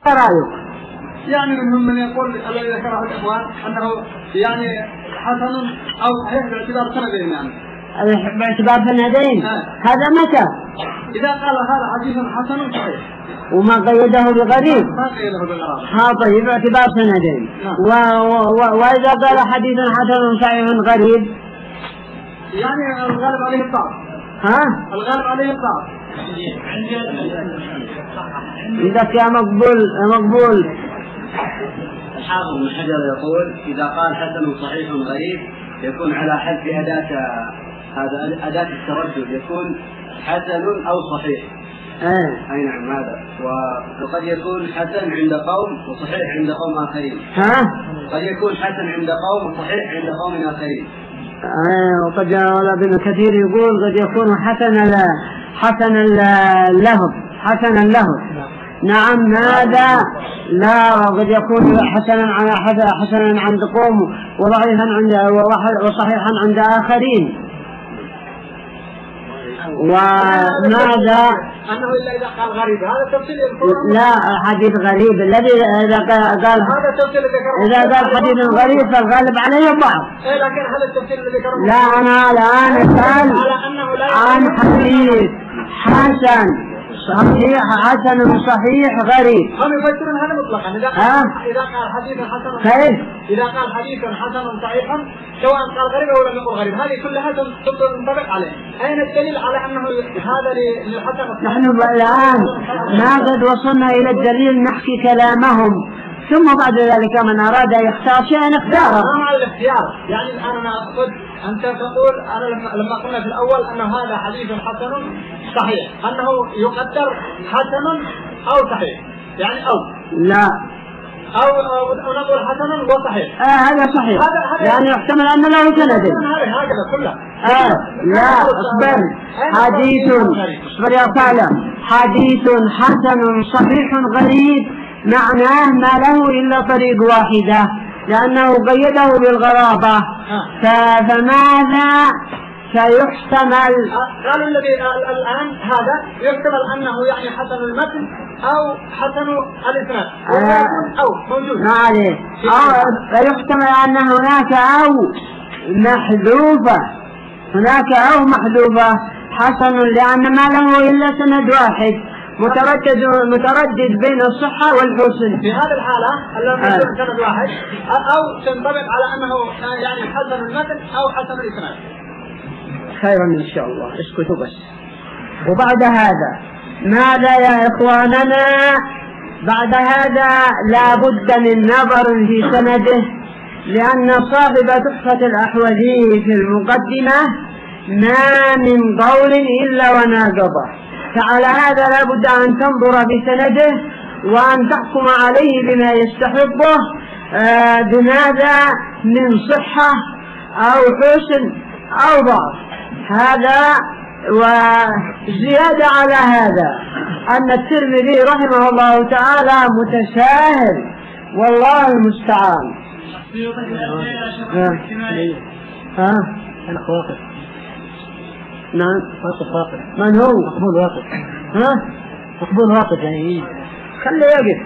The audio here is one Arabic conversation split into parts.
رأيك؟ يعني منهم من يقول الذي ذكره الإخوان أنه يعني حسن أو صحيح باعتبار سندين يعني باعتبار سندين. هذا متى؟ إذا قال هذا حديث حسن صحيح وما قيده بغريب. ما قيده بالغرابة. طيب باعتبار سندين. وإذا قال حديث حسن صحيح غريب يعني الغالب عليه الضعف. الغالب عليه الضعف. إذا كان مقبول. الحافظ بن حجر يقول إذا قال حسن صحيح غريب يكون على حذف هذا أداة التردد، يكون حسن أو صحيح. أي نعم هذا. وقد يكون حسن عند قوم وصحيح عند قوم آخرين. قد يكون حسن عند قوم وصحيح عند قوم آخرين. وقد ابن كثير يقول قد يكون حسنا له. نعم هذا لا، قد يكون حسنا عند قوم وصحيحا عند آخرين. وماذا أنه إلا إذا قال غريب هذا تفصيل لا حديث غريب الذي إذا قال هذا تفصيل إذا قال حديث غريب فالغالب عليه الضعف. لكن هذا التفصيل الذي ذكره لا أنا الآن أسأل عن حديث حسن صحيح غريب. هم يفسرون هذا مطلقا. إذا قال حديث حسن إذا قال حديث حسن صحيح سواء قال غريب أو لم يقل غريب هذه كلها تنطبق عليه. أين الدليل على أنه هذا للحسن؟ نحن الآن ما قد وصلنا إلى الدليل نحكي كلامهم ثم بعد ذلك من أراد يختار شيئا اختاره. ما مع الاختيار يعني الآن أنا أقصد أنت تقول أنا لما قلنا في الأول أنه هذا حديث حسن صحيح أنه يقدر حسن أو صحيح يعني أو لا أو نقول حسن وصحيح. هذا صحيح يعني يحتمل أن له سند. هكذا كله. لا اصبر حديث حسن صحيح غريب معناه ما له إلا طريق واحدة لأنه قيده بالغرابة. فماذا سيحتمل؟ قالوا الذي الآن هذا يحتمل أنه يعني حسن المتن أو حسن الإسناد أو موجود. ما عليه. يحتمل أن هناك أو محذوفة حسن لأن ما له إلا سند واحد متردد بين الصحة والحسن. في هذه الحالة التي سند واحد أو تنطبق على أنه يعني حسن المتن أو حسن الإسناد. خيرا إن شاء الله اسكتوا بس. وبعد هذا ماذا يا إخواننا؟ بعد هذا لا بد من نظر في سنده لأن صاحب تحفة الأحوذي في المقدمة ما من قول إلا وناقضه. فعلى هذا لا بد أن تنظر في سنده وأن تحكم عليه بما يستحبه بماذا من صحة أو حسن أو ضعف. هذا وزيادة على هذا أن الترمذي رحمه الله تعالى متساهل والله المستعان. نعم من هو؟ مقبول واقف. مقبول واقف يعني خليه يقف.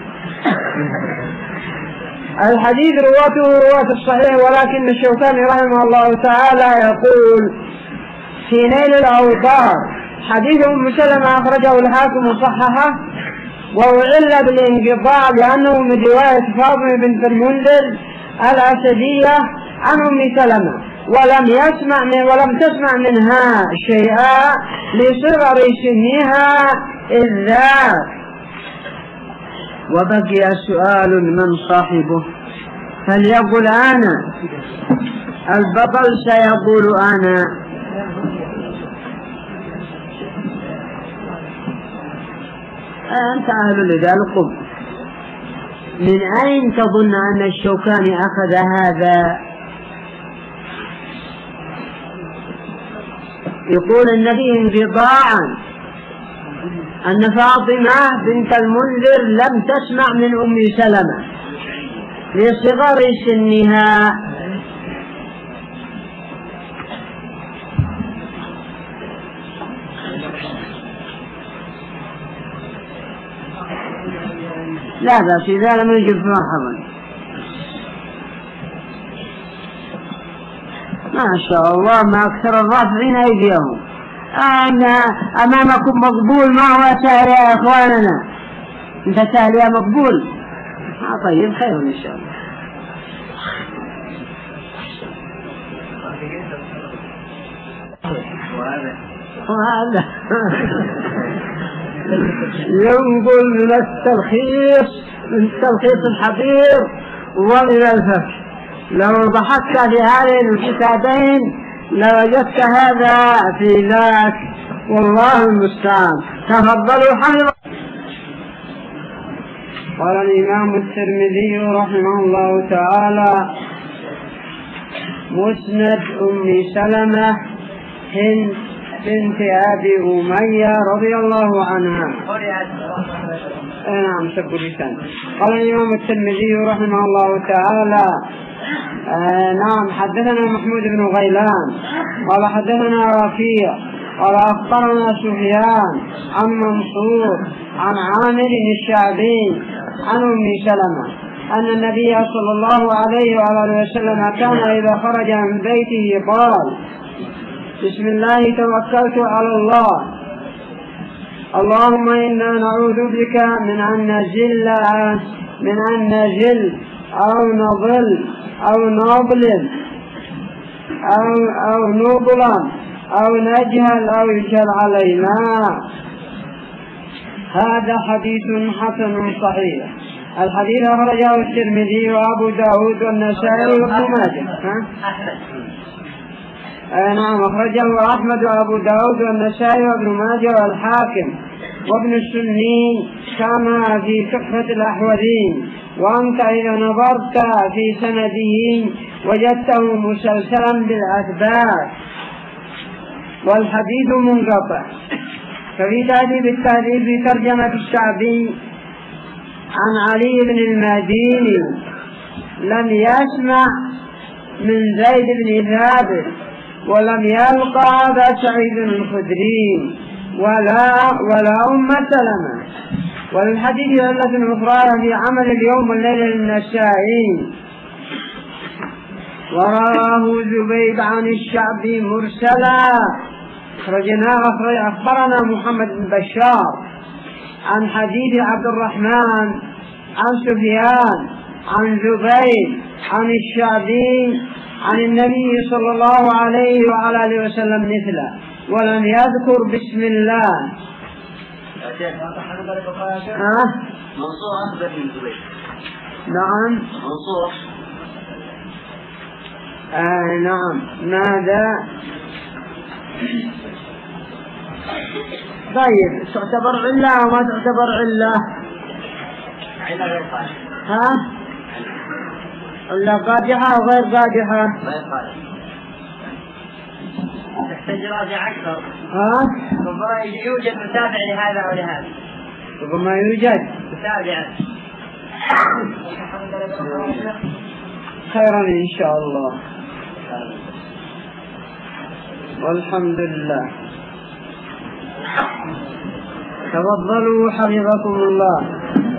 الحديث رواته رواة الصحيح ولكن الشوكاني رحمه الله تعالى يقول في نيل الأوطار حديث أم سلمة أخرجه الحاكم وصححه وعل بالانقطاع لأنه من رواية فاطمة بنت المنذر الأسدية عن أم سلمة ولم تسمع منها شيئا لصغر سنها إذ ذاك. وبقي سؤال من صاحبه فليقل أنا. البطل سيقول أنا. أنت أهل لذلك. من أين تظن أن الشوكاني أخذ هذا؟ يقول النبي انقطاعا أن فاطمة بنت المنذر لم تسمع من أم سلمة لصغر سنها. لا بأس إذا لم يجب مرحبا. ما شاء الله ما أكثر الرافعين أيديهم. أمامكم مقبول، ما هو سهل يا إخواننا؟ أنت سهل يا مقبول. طيب خير إن شاء الله. وهذا ينقل من التلخيص الحبير ومن الفقه. لو بحثت في هذين الكتابين لوجدت هذا في ذاك، والله المستعان. تفضلوا حمد. قال الإمام الترمذي رحمه الله تعالى: مسند أم سلمة هند بنت أبي أمية رضي الله عنها. نعم سب لسان. قال الإمام الترمذي رحمه الله تعالى: نعم حدثنا محمود بن غيلان قال حدثنا رفيع قال أخبرنا سفيان عن منصور عن عامر الشعبي عن أم سلمة أن النبي صلى الله عليه وآله وسلم كان إذا خرج من بيته قال: بسم الله توكلت على الله، اللهم إنا نعوذ بك من أن نجل أو نضل أو نضلل أو نضلم أو نجهل أو يجهل علينا. هذا حديث حسن صحيح. الحديث أخرجه الترمذي وأبو داود والنسائي وابن ماجه. نعم أخرجه أحمد وأبو داود والنسائي وابن ماجه والحاكم وابن السني كما في تحفة الأحوذين. وأنت إذا نظرت في سنده وجدته مسلسلا بالأثبات والحديث منقطع. ففي تهذيب التهذيب في ترجمة الشعبي عن علي بن المديني لم يسمع من زيد بن ثابت ولم يلقى أبا سعيد الخدري ولا أم سلمة. والحديث علة أخرى في عمل اليوم والليلة للنسائي. وراه زبيد عن الشعبي مرسلا أخبرنا محمد بن بشار عن حديث عبد الرحمن عن سفيان عن زبيد عن الشعبي عن النبي صلى الله عليه وعلى آله وسلم مثله ولم يذكر بسم الله. منصور أخبر من زبيد. نعم منصور. نعم. ماذا؟ طيب تعتبر علة وما تعتبر علة؟ علة غير قادحة. علة قادحة وغير قادحة؟ غير قادحة. تحتاج راجع أكثر. ربما يوجد متابع لهذا أو لهذا. ربما يوجد متابع. خيرا إن شاء الله. والحمد لله. تفضلوا حفظكم الله.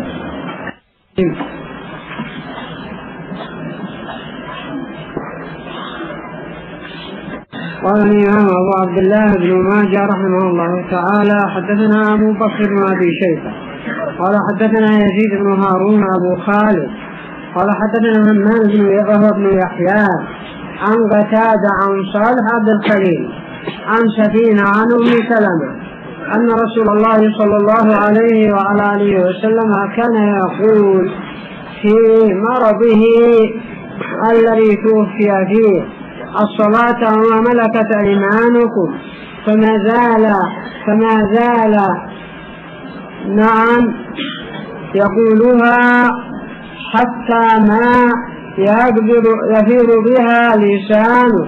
قال الإمام أبو عبد الله بن ماجه رحمه الله تعالى: حدثنا أبو بكر بن أبي شيبة قال حدثنا يزيد بن هارون أبو خالد قال حدثنا همام بن يحيى عن قتادة عن صالح عبد الخليل عن سفينة عن أم سلمة أن رسول الله صلى الله عليه وعلى آله وسلم كان يقول في مرضه الذي توفي فيه: الصلاة وما ملكت أيمانكم. فما زال نعم يقولها حتى ما يفيض بها لسانه.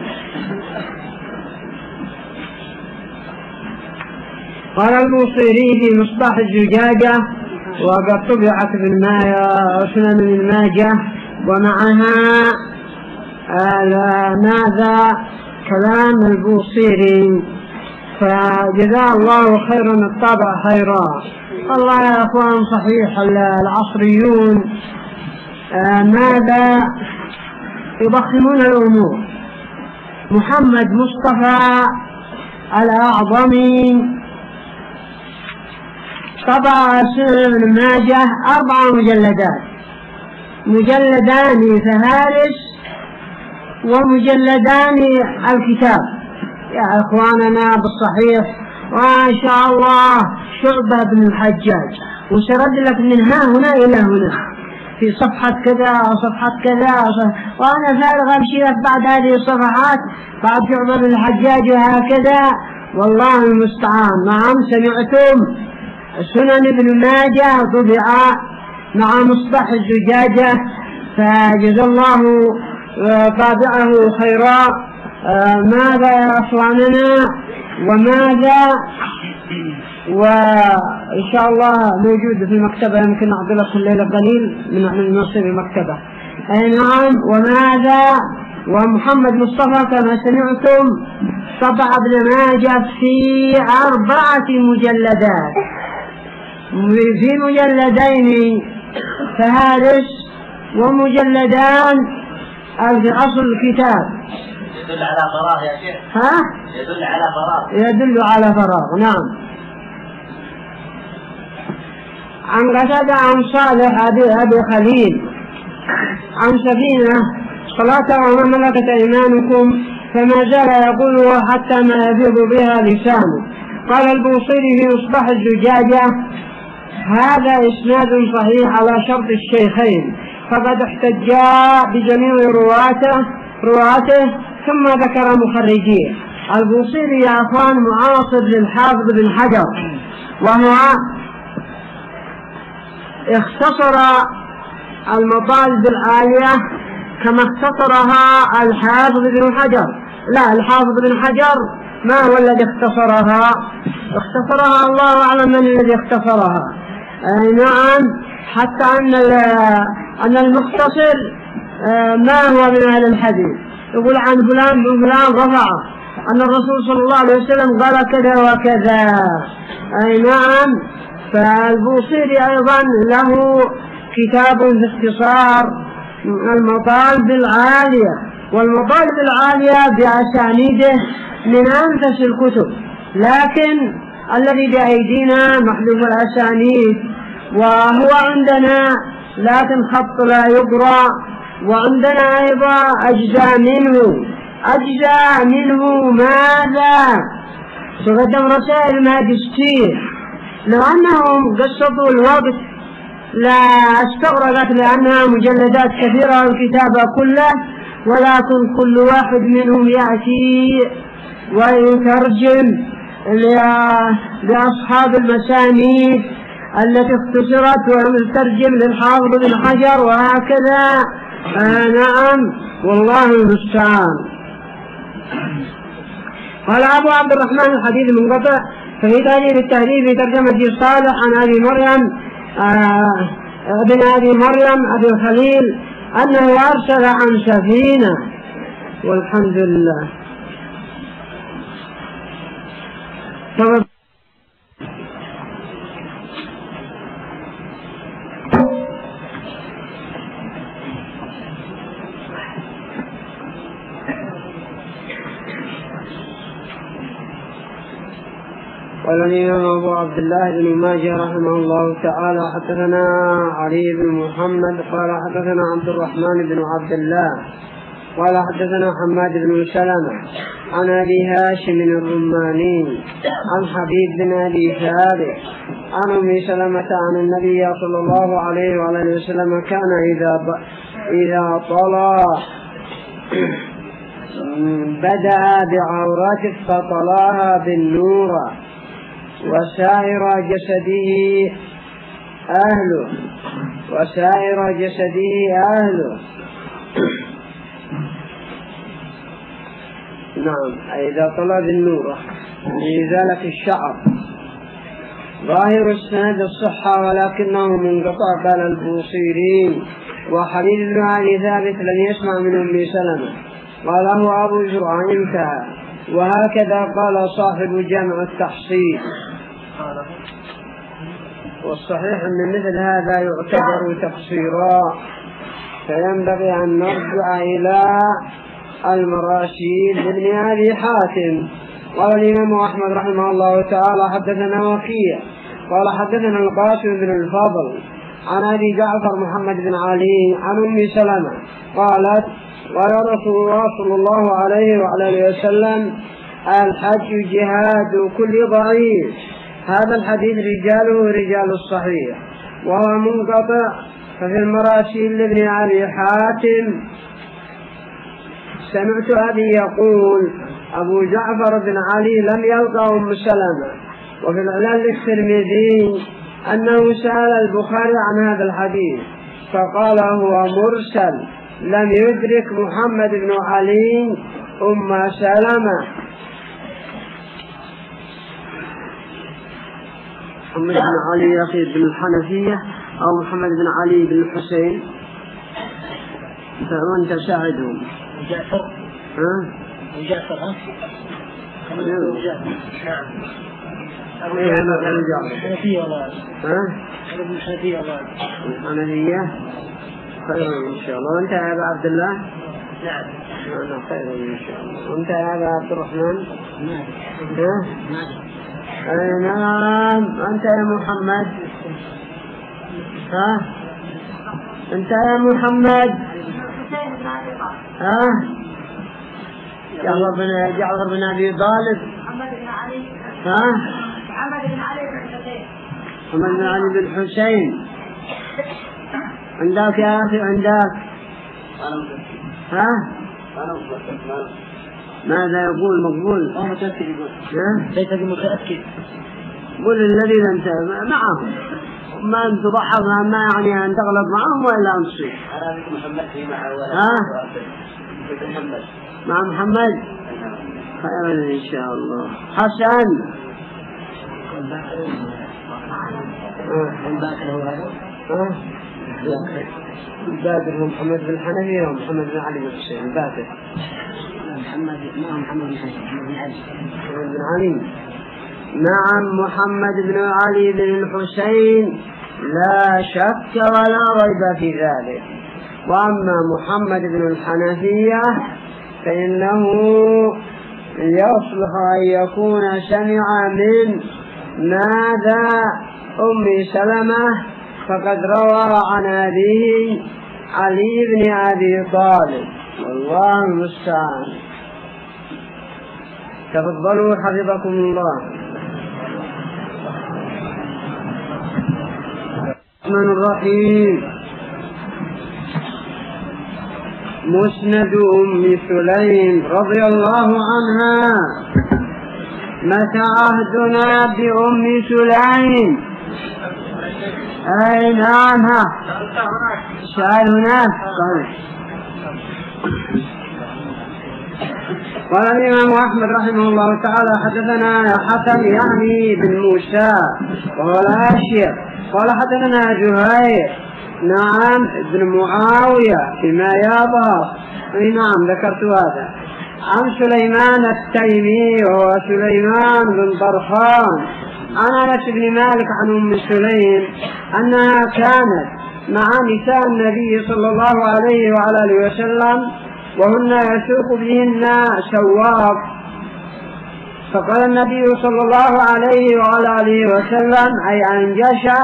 قال البوصيري في مصباح الزجاجة وقد طبعت سنن ابن ماجه ومعها ماذا كلام البوصيري فجزاه الله خيرا الطبع خيرا. والله يا أخوان صحيح العصريون ماذا يضخمون الأمور. محمد مصطفى الأعظمي طبع سنن ابن ماجه 4 مجلدات، مجلدان فهارس ومجلدان الكتاب يا إخواننا بالصحيح. وإن شاء الله شعبة بن الحجاج، وسرد لك من ها هنا إلى هنا في صفحة كذا وصفحة كذا وأنا فارغ أمشي لك بعد هذه الصفحات بعد شعبة بن الحجاج وهكذا. والله المستعان. نعم سمعتم سنن ابن ماجه طبع مع مصباح الزجاجة، فجزا الله طابعه خيرا. ماذا يا أخواننا وماذا، وإن شاء الله موجود في المكتبة، يمكن أعطي لكم الليلة قليل من نصيب المكتبة. أي نعم. وماذا ومحمد مصطفى كما سمعتم طبع ابن ماجه في 4 مجلدات، في مجلدين فهارس ومجلدان في أصل الكتاب. يدل على فراغ يا شيخ. ها؟ يدل على فراغ. يدل على فراغ. نعم. عن قتادة عن صالح أبي خليل عن سفينة صلاة وما ملكت أيمانكم فما زال يقول حتى ما يفيض بها لسانه. قال البوصيري في مصباح الزجاجة هذا إسناد صحيح على شرط الشيخين، فقد احتجا بجميع رواته ثم ذكر مخرجيه. البوصيري يا أخوان معاصر للحافظ بن حجر، وهو اختصر المطالب العالية كما اختصرها الحافظ بن حجر. لا، الحافظ بن حجر ما هو الذي اختصرها الله أعلم من الذي اختصرها. نعم. حتى أن المختصر ما هو من أهل الحديث، يقول عن فلان بن فلان رفعه أن الرسول صلى الله عليه وسلم قال كذا وكذا. أي نعم. فالبوصيري أيضا له كتاب في اختصار المطالب العالية، والمطالب العالية بأسانيده من أنفس الكتب، لكن الذي بأيدينا محذوف الأسانيد، وهو عندنا لكن خط لا يقرأ، وعندنا أيضا أجزاء منه ماذا تقدم رسائل ماجستير. لو أنهم قصدوا الوقت لا استغرقت لأنها مجلدات كثيرة الكتابة كله، ولكن كل واحد منهم يأتي ويترجم لأصحاب المسانيد التي اختصرت ويترجم للحافظ بن حجر وهكذا. نعم. والله المستعان. قال أبو عبد الرحمن الحديث منقطع ففي تهذيب التهذيب في ترجمة صالح عن أبي مريم ابن أبي مريم أبي الخليل أنه أرسل عن سفينة. والحمد لله. قال الإمام أبو عبد الله بن ماجه رحمه الله تعالى حدثنا علي بن محمد قال حدثنا عبد الرحمن بن عبد الله قال حدثنا حماد بن سلمة عن أبي هاشم الرماني عن حبيب بن أبي ثابت عن أم سلمة عن النبي صلى الله عليه وعلى وسلم كان إذا طلع بدأ بعورته فطلاها بالنور وسائر جسده أهله. نعم. إذا طلع بالنور لإزالة الشعر. ظاهر السند الصحة ولكنه منقطع. قال البوصيري وحبيب بن أبي ثابت لم يسمع من أم سلمة قاله أبو زرع انتهى. وهكذا قال صاحب جامع التحصيل. والصحيح أن مثل هذا يعتبر تقصيرا، فينبغي أن نرجع إلى المراشيد لابن أبي حاتم. قال الإمام أحمد رحمه الله تعالى حدثنا وكيع قال حدثنا القاسم بن الفضل عن أبي جعفر محمد بن علي عن أم سلمة قالت قال رسول الله صلى الله عليه وعلى آله وسلم الحج جهاد كل ضعيف. هذا الحديث رجاله رجال الصحيح وهو منقطع. ففي المراسيل لابن أبي حاتم سمعت أبي يقول أبو جعفر بن علي لم يلقى أم سلمة. وفي العلل للترمذي أنه سأل البخاري عن هذا الحديث فقال هو مرسل لم يدرك محمد بن علي أم سلمة. محمد بن علي أخي بن الحنفية أو محمد بن علي بن الحسين فأنت ساعدهم. جعفر ها؟ جعفر ها؟ الحنفية والله. ها؟ الحنفية والله. الحنفية خير إن شاء الله. وأنت يا أبا عبد الله؟ نعم. أنا خير إن شاء الله. وأنت يا أبا عبد الرحمن؟ نعم. ها؟ نعم. أنت يا محمد؟ ها؟ أنت يا محمد؟ ها؟ جعفر بن أبي طالب. محمد بن علي. ها؟ محمد بن علي بن الحسين. محمد بن علي بن الحسين. عندك يا أخي عندك؟ ها؟ ماذا يقول مقبول؟ متأكد يقول. ها؟ ليس بمتأكد. قل الذي لم معهم ما أن تضحك ما يعني أن تغلط معهم وإلا أن تصيب. أنا محمد في معه ولا ها؟ محمد مع محمد خيرا إن شاء الله. حسن البادر هو محمد بن حنفية ومحمد بن علي بن حسين. البادر محمد بن علي. نعم محمد بن علي بن الحسين لا شك ولا ريب في ذلك. وأما محمد بن الحنفية فإنه يصلح أن يكون سمع من ماذا أم سلمة فقد روى عن أبيه علي بن أبي طالب والله المستعان. تفضلوا حفظكم الله. الرحمن الرحيم. مسند أم سليم رضي الله عنها. متى عهدنا بأم سليم؟ أين عنها؟ سأل هناك. قال الإمام أحمد رحمه الله تعالى حدثنا حسن يعني بن موسى وهو الأشير قال حدثنا زهير نعم ابن معاوية فيما يظهر. نعم ذكرت هذا. عن سليمان التيمي وهو سليمان بن طرخان عن أنس بن مالك عن أم سليم أنها كانت مع نساء النبي صلى الله عليه وعلى آله وسلم وهن يسوق بهن سواق. فقال النبي صلى الله عليه وعلى آله وسلم أي أنجشه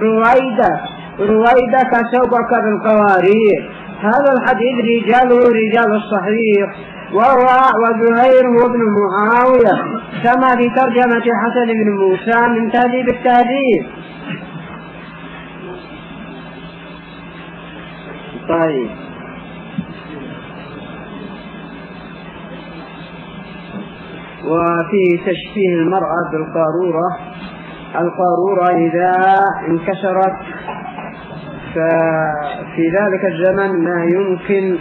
رويدك سوقك بالقوارير. هذا الحديث رجاله رجال الصحيح وزهير هو ابن معاوية كما في ترجمة حسن بن موسى من تهذيب التهذيب. طيب وفي تشبيه المرأة بالقارورة. القارورة إذا انكسرت ففي ذلك الزمن ما يمكن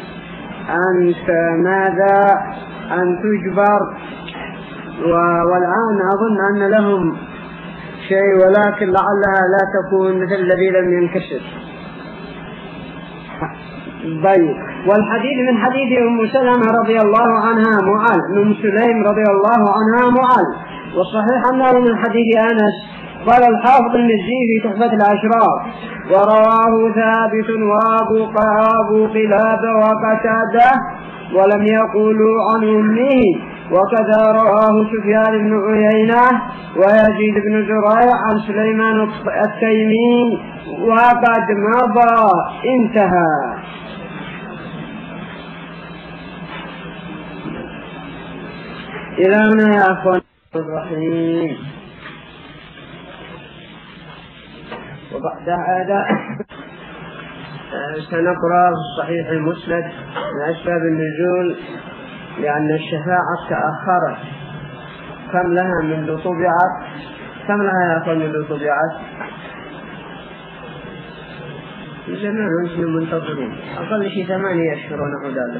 أن تجبر. والآن أظن أن لهم شيء ولكن لعلها لا تكون مثل الذي لم ينكسر. طيب والحديث من حديث أم سلمة رضي الله عنها معاذ، أم سليم رضي الله عنها معاذ. والصحيح أنه من حديث أنس. قال الحافظ المزي في تحفة الأشراف: ورواه ثابت وأبو قلابة وقتادة ولم يقولوا عن أمه، وكذا رواه سفيان بن عيينة ويزيد بن زريع عن سليمان التيمي وقد مضى. انتهى. إلى هنا يا أخوان الرحيم. وبعد هذا سنقرأ في صحيح المسند من أسباب النزول، لأن الشفاعة تأخرت. كم لها منذ طبعت؟ كم لها يا أخوان منذ طبعت؟ زمان نحن منتظرين، أقل شيء 8 أشهر ونحو ذلك.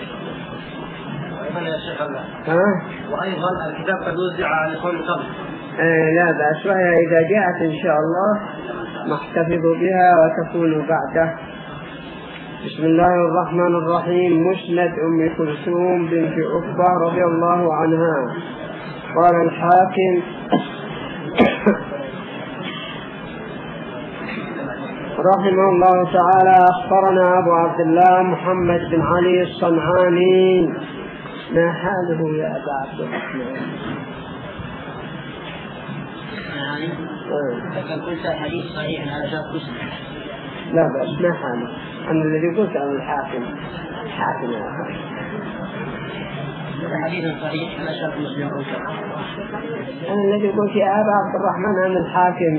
وأيضا الكتاب قد وزع على الإخوان من قبل. لا بأس، وهي إذا جاءت إن شاء الله نحتفظ بها وتكون بعده. بسم الله الرحمن الرحيم. مسند أم كلثوم بنت عقبة رضي الله عنها. قال الحاكم رحمه الله تعالى: أخبرنا أبو عبد الله محمد بن علي الصنعاني. ما حاله يا أبا عبد الرحمن؟ قلت حديث صحيح على شرط مسلم. لا بأس، ما حاله. أنا الذي قلت عن الحاكم يا أخي. حديث صحيح على شرط مسلم. أنا الذي قلت يا أبا عبد الرحمن عن الحاكم.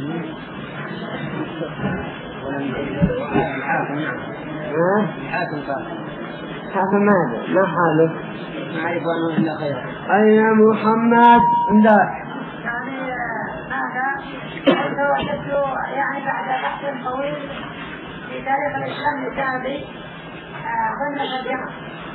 حاكم ماذا؟ ما حاله؟ ما أعرف عنه إلا خير. أين محمد؟ لا. وجدت يعني بعد بحث طويل في تاريخ الإسلام الذهبي ضمن ترجمة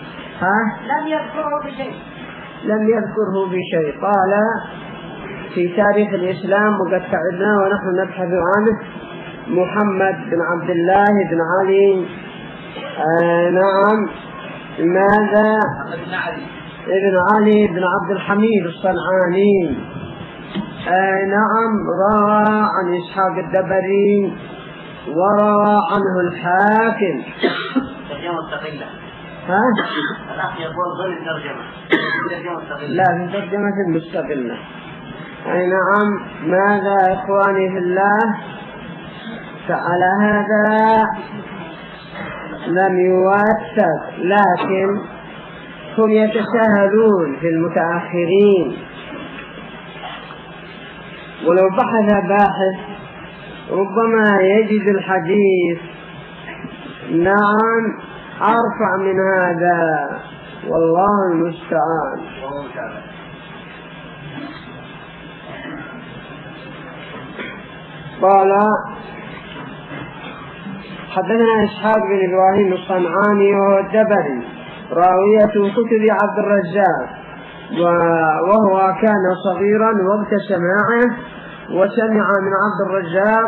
لم يذكره بشيء. قال في تاريخ الإسلام وقد تعبنا ونحن نبحث عنه: محمد بن عبد الله بن علي. نعم. ماذا؟ ابن علي بن عبد الحميد الصنعاني. نعم. روى عن إسحاق الدبري وروى عنه الحاكم. ترجمة مستقلة. الأخ يقول غير الترجمة. لا، في ترجمة مستقلة. أي نعم. ماذا إخواني في الله؟ فعلى هذا لم يوثق، لكن هم يتساهلون في المتأخرين، ولو بحث باحث ربما يجد الحديث نعم أرفع من هذا، والله المستعان. قال: حدثنا إسحاق بن إبراهيم الصنعاني وهو الدبري، راوية كتب عبد الرزاق، وهو كان صغيرا وقت سماعه، وسمع من عبد الرزاق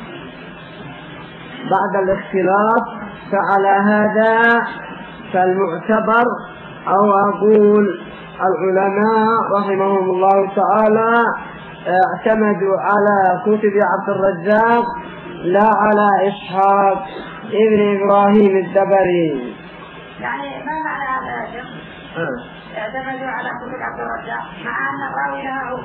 بعد الاختلاط. فعلى هذا فالمعتبر، أو أقول العلماء رحمهم الله تعالى اعتمدوا على كتب عبد الرزاق لا على إسحاق ابن إبراهيم الدبري. يعني ما معنى هذا يا شيخ؟ اعتمدوا على كتب عبد الرزاق مع أن الراوي له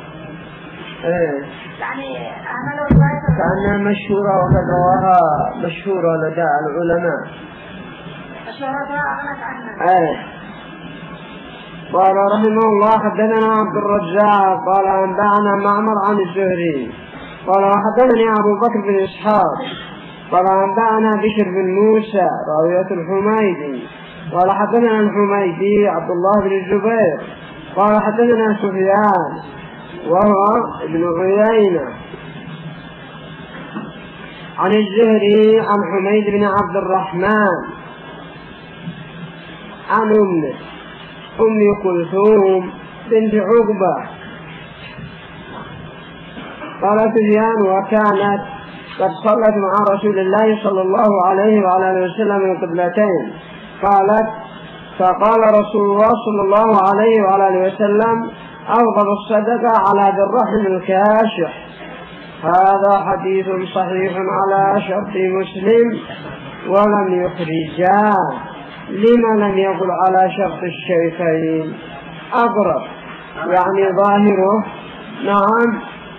يعني أهملوا روايته كأنها مشهورة، وقد رواها مشهورة لدى العلماء. مشهورتها أغنت عنها. قال رحمه الله: حدثنا عبد الرزاق قال أنبأنا معمر عن الزهري قال حدثني أبو بكر بن إسحاق قال أنبأنا بشر بن موسى راوية الحميدي قال حدثنا الحميدي عبد الله بن الزبير قال حدثنا سفيان وهو ابن عيينة عن الزهري عن حميد بن عبد الرحمن عن أم كلثوم بنت عقبة. قال سفيان: وكانت قد صلت مع رسول الله صلى الله عليه وعلى اله وسلم القبلتين، قالت: فقال رسول الله صلى الله عليه وعلى آله وسلم: أفضل الصدقة على ذي الرحم الكاشح. هذا حديث صحيح على شرط مسلم ولم يخرجاه. لما لم يقل على شرط الشيخين؟ أقرب يعني ظاهره. نعم،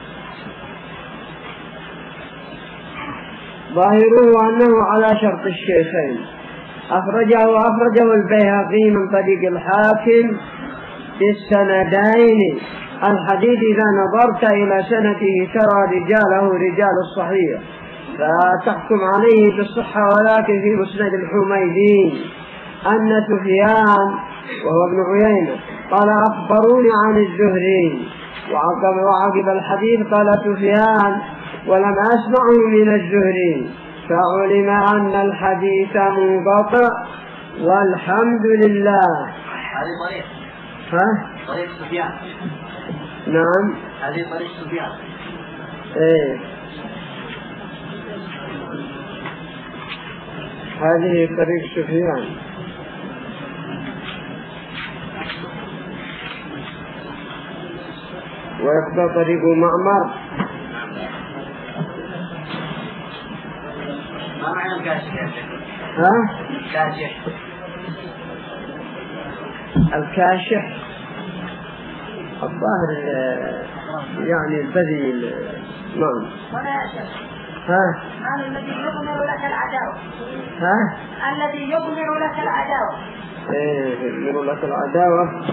ظاهره أنه على شرط الشيخين. أخرجه البيهقي من طريق الحاكم بالسندين. الحديث إذا نظرت إلى سنده ترى رجاله رجال الصحيح فتحكم عليه بالصحة. ولكن في مسند الحميدي أن سفيان وهو ابن عيينة قال: أخبروني عن الزهري، وعقب الحديث قال سفيان: ولم أسمعه من الزهري، فعلم أن الحديث منقطع والحمد لله. هذه طريق. طريق سفيان. نعم، هذه طريق سفيان. إيه، هذه طريق سفيان. ويبقى طريق معمر. ما معنى الكاشح يا شيخ؟ كاشح. الكاشح الظاهر يعني البذيء. نعم. الذي يضمر لك العداوة. الذي يضمر لك العداوة. يضمر لك العداوة.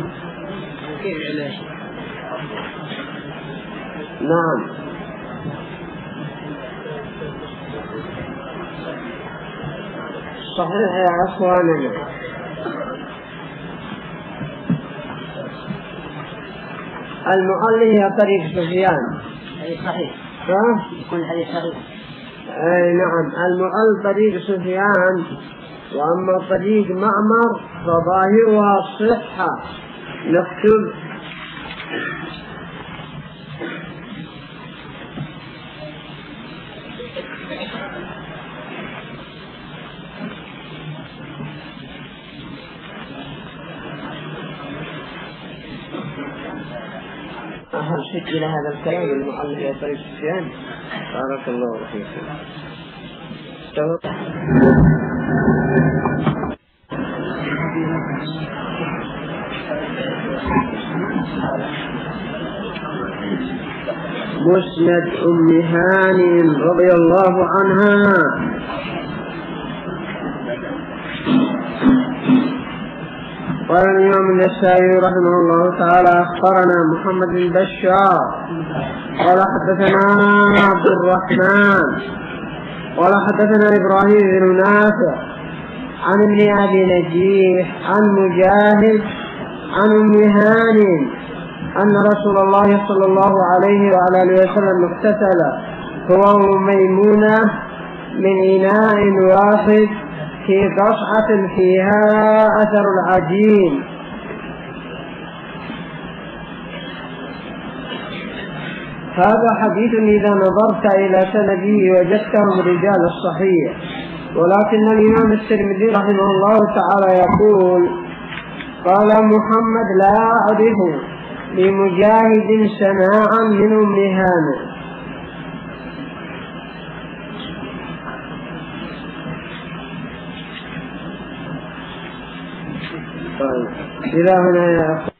نعم. صحيح يا أخواننا. المعلّ هي طريق سفيان. صحيح. يكون الحديث صحيح. نعم، المعلّ طريق سفيان، وأما طريق معمر فظاهرها الصحة. نكتب: أهل إلى هذا الكلام المعلّ هي طريق سفيان. بارك الله فيكم. مسند أم هانئ رضي الله عنها. قال الإمام النسائي رحمه الله تعالى: أخبرنا محمد بن بشار قال حدثنا عبد الرحمن قال حدثنا إبراهيم بن نافع عن ابن أبي نجيح عن مجاهد عن أم هانئ أن رسول الله صلى الله عليه وعلى آله وسلم اغتسل هو وميمونة من إناء واحد في قصعة فيها أثر العجين. هذا حديث إذا نظرت إلى سنده وجدته رجال الصحيح، ولكن الإمام الترمذي رحمه الله تعالى يقول: قال محمد: لا أعرف لمجاهد سماعا من أم هانئ. إلى هنا يا أخي.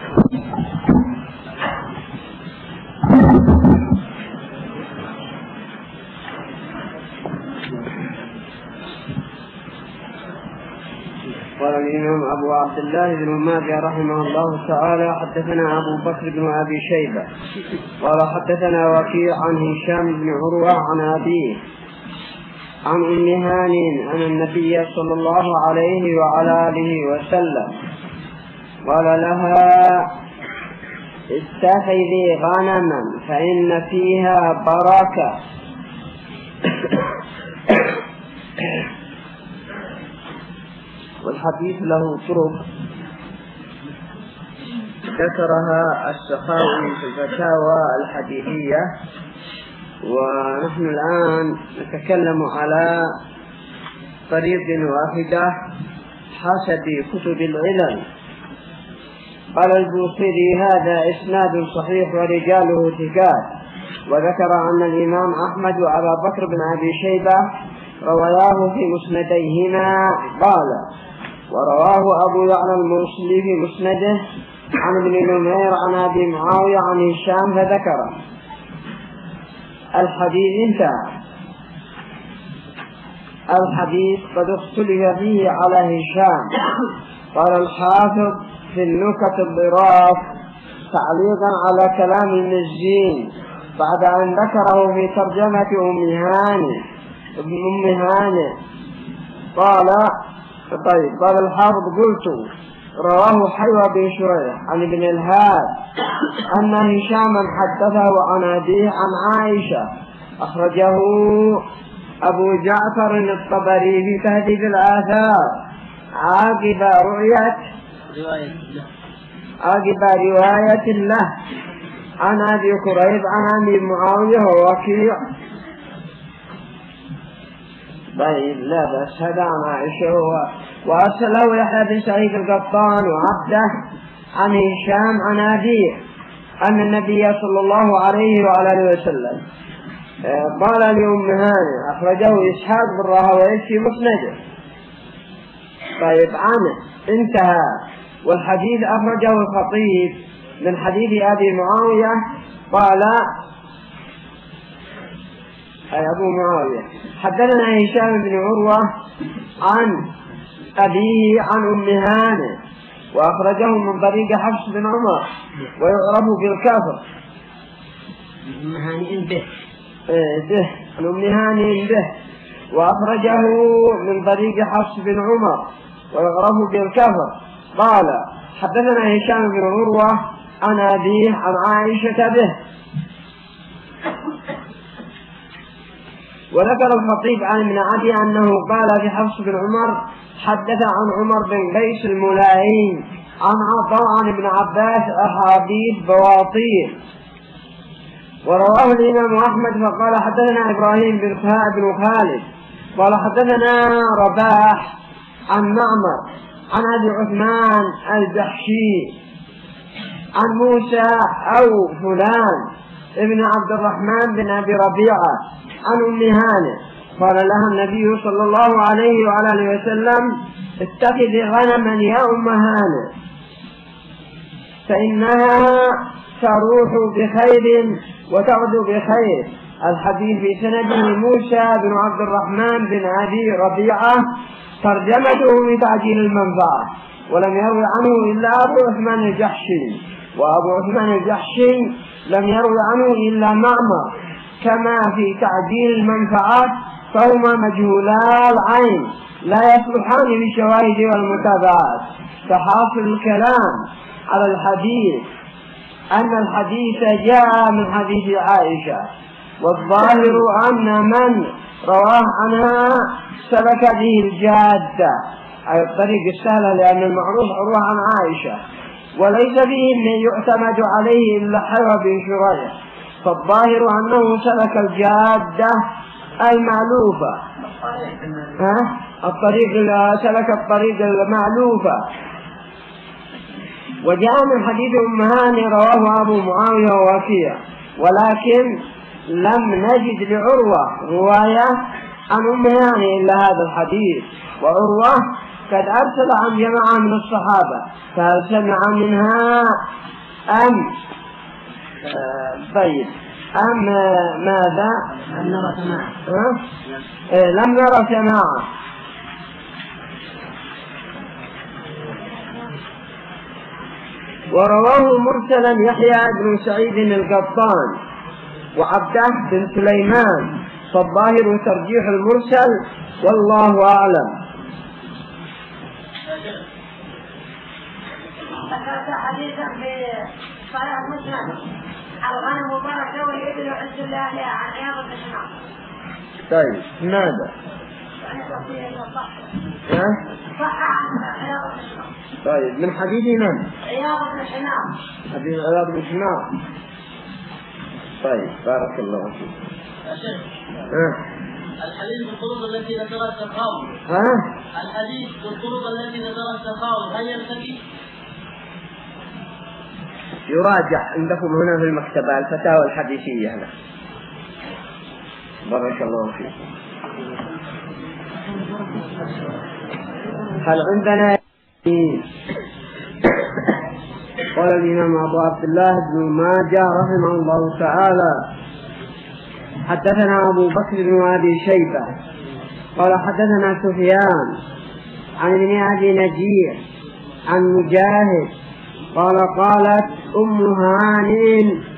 قال الإمام أبو عبد الله بن ماجه رحمه الله تعالى: حدثنا أبو بكر بن أبي شيبة قال حدثنا وكيع عن هشام بن عروة عن أبيه عن أم هانئ أن النبي صلى الله عليه وعلى آله وسلم قال لها: اتخذي غنما فإن فيها بركة. والحديث له طرق ذكرها السخاوي في الفتاوى الحديثية، ونحن الآن نتكلم على طريق واحدة حسب كتب العلل. قال البوصيري: هذا إسناد صحيح ورجاله ثقات. وذكر أن الإمام أحمد وأبا بكر بن أبي شيبة رواياه في مسنديهما. قال: ورواه أبو يعلى الموصلي في مسنده عن ابن نمير عن أبي معاوية عن هشام فذكر الحديث. انتهى الحديث. قد اختلف فيه على هشام. قال الحافظ في النكت الظراف تعليقا على كلام المزين بعد أن ذكره في ترجمة أم هانئ قال الحافظ: قلت رواه حيوى بن شريح عن ابن الهاد أن هشاما حدثه عن أبيه عن عائشة. أخرجه أبو جعفر الطبري في تهذيب الآثار عقب رواية له عن أبي كريب عن أبي معاوية ووكيع. لا بس هذا عن عائشة. وأرسله يحيى بن سعيد القطان وعبده عن هشام عن أبيه أن النبي صلى الله عليه وعلى آله وسلم قال لأم هانئ. أخرجه إسحاق بن راهويه في مسنده. عنه. انتهى. والحديث أخرجه الخطيب من حديث أبي معاوية. قال أبو معاوية: حدثنا هشام بن عروة عن أبيه عن أم هانئ وأخرجه من طريق حفص بن عمر ويعرف بالكافر. أم هانئ به عن أم هانئ به وأخرجه من طريق حفص بن عمر ويعرف بالكافر. قال: حدثنا هشام بن عروة عن أبيه عن عائشة به. وذكر الخطيب عن ابن عدي أنه قال في حفص بن عمر: حدث عن عمر بن قيس الملائين عن عطاء عن ابن عباس أحاديث بواطير. ورواه الإمام أحمد فقال: حدثنا إبراهيم بن خالد قال: حدثنا رباح عن معمر عن أبي عثمان الجحشي عن موسى أو فلان ابن عبد الرحمن بن أبي ربيعة عن أم هانئ قال لها النبي صلى الله عليه وعلى آله وسلم: اتخذي غنما يا أم هانئ فإنها تروح بخير وتعد بخير. الحديث في سنده موسى بن عبد الرحمن بن أبي ربيعة ترجمته بتعجيل المنفعة. ولم يروي عنه إلا أبو عثمان الجحشي. وأبو عثمان الجحشي لم يروي عنه إلا معمر. كما في تعجيل المنفعات فهما مجهولا العين لا يصلحان للشواهد والمتابعات. فحاصل الكلام على الحديث أن الحديث جاء من حديث عائشة. والظاهر أن من رواه عنها سلك به الجادة أي الطريق السهلة، لأن المعروف عروة عن عائشة وليس فيه من يعتمد عليه إلا حيوى بن شريح. فالظاهر أنه سلك الجادة المألوفة سلك الطريق المألوفة. وجاء من حديث أم هانئ رواه أبو معاوية ووكيع. ولكن لم نجد لعروة رواية عن أم هانئ إلا هذا الحديث. وعروة قد أرسل عن جماعة من الصحابة فهل سمع منها أم أم ماذا؟ لم نرى سماعا. ورواه مرسلا يحيى بن سعيد القطان وعبده بن سليمان. فالظاهر ترجيح المرسل والله أعلم. ذكرت حديثا في صحيح مسلم: الغنم بركة والإبل عز الله عن عياض بن شماع. طيب ماذا؟ صح عن عياض بن شماع. طيب من حديث من؟ عياض بن شماع. حديث عياض بن شماع. طيب بارك الله فيك. الحديث بالطرق التي ذكرها السخاوي. الحديث بالطرق التي ذكرها السخاوي هل يلتقي؟ يراجع عندكم هنا في المكتبة الفتاوى الحديثية هنا. بارك الله فيكم. هل عندنا قال الإمام أبو عبد الله بن ماجه رحمه الله تعالى حدثنا أبو بكر بن أبي شيبة قال حدثنا سفيان عن ابن أبي نجيح عن مجاهد قال قالت أم هانئ